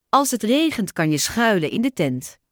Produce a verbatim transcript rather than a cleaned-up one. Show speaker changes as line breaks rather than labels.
Als het regent kan je schuilen in de tent.